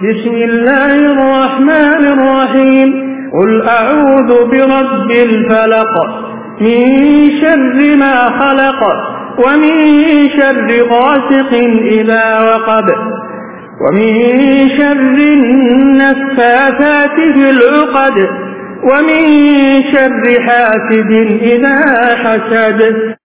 बिस्मिल्लाहिर्रहमानिर्रहीम क़ुल अऊज़ु बिरब्बिल फ़लक़ मिन शर्रि मा ख़लक़ व मिन शर्रि गासिक़िन इज़ा वक़ब व मिन शर्रिन नफ़्फ़ाथाति फ़िल उक़द व मिन शर्रि हासिदिन इज़ा हसद।